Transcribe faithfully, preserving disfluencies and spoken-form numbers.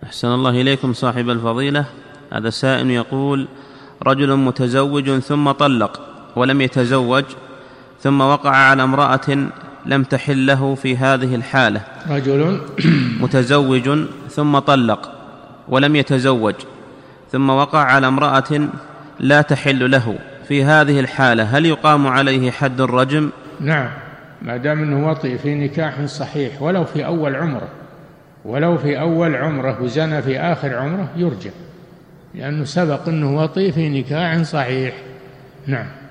أحسن الله إليكم صاحب الفضيلة. هذا سائل يقول: رجل متزوج ثم طلق ولم يتزوج، ثم وقع على امرأة لم تحل له في هذه الحالة. رجل متزوج ثم طلق ولم يتزوج، ثم وقع على امرأة لا تحل له في هذه الحالة، هل يقام عليه حد الرجم؟ نعم، ما دام أنه وطئ في نكاح صحيح، ولو في أول عمره ولو في أول عمره وزنى في آخر عمره يرجم، لأنه سبق أنه وطئ في نكاح صحيح. نعم.